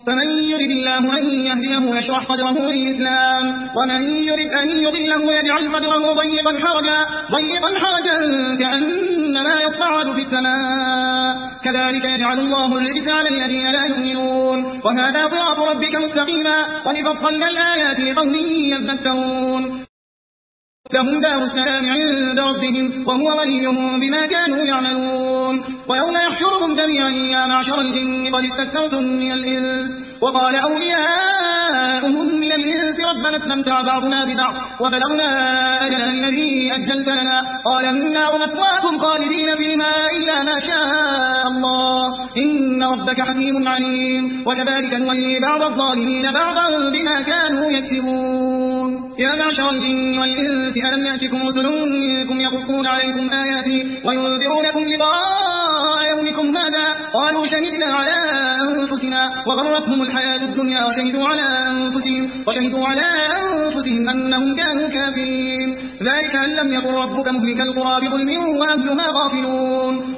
فمن يرد الله أن يهديه يشرح صدره للإسلام ومن يرد أن يضله يجعل صدره ضيقا حرجا كأنما يصعد في السماء كذلك يجعل الله الرجس على الذين لا يؤمنون وهذا صراط ربك مستقيما قد فصلنا الآيات لقوم يذكرون لهم دار السلام عند ربهم وهو وليهم بما كانوا يعملون ويوم يحشرهم جميعا يا معشر الجن قد استكثرتم من الإنس وقال أولياؤهم من الإنس ربنا استمتع بعضنا ببعض وبلغنا أجلنا الذي أجلت لنا قال النار مثواكم خالدين فيما إلا ما شاء الله إن ربك حكيم عليم وكذلك نولي بعض الظالمين بعضا بما كانوا يكسبون يا معشر الجن والإنس ألم يأتكم رسل منكم يقصون عليكم آياتي وينذرونكم لقاء يومكم هذا قالوا شهدنا على أنفسنا وغرتهم الحياة الدنيا وشهدوا على أنفسهم أنهم كانوا كافرين ذلك أن لم يكن ربك مهلك القرى بظلم وأهلها غافلون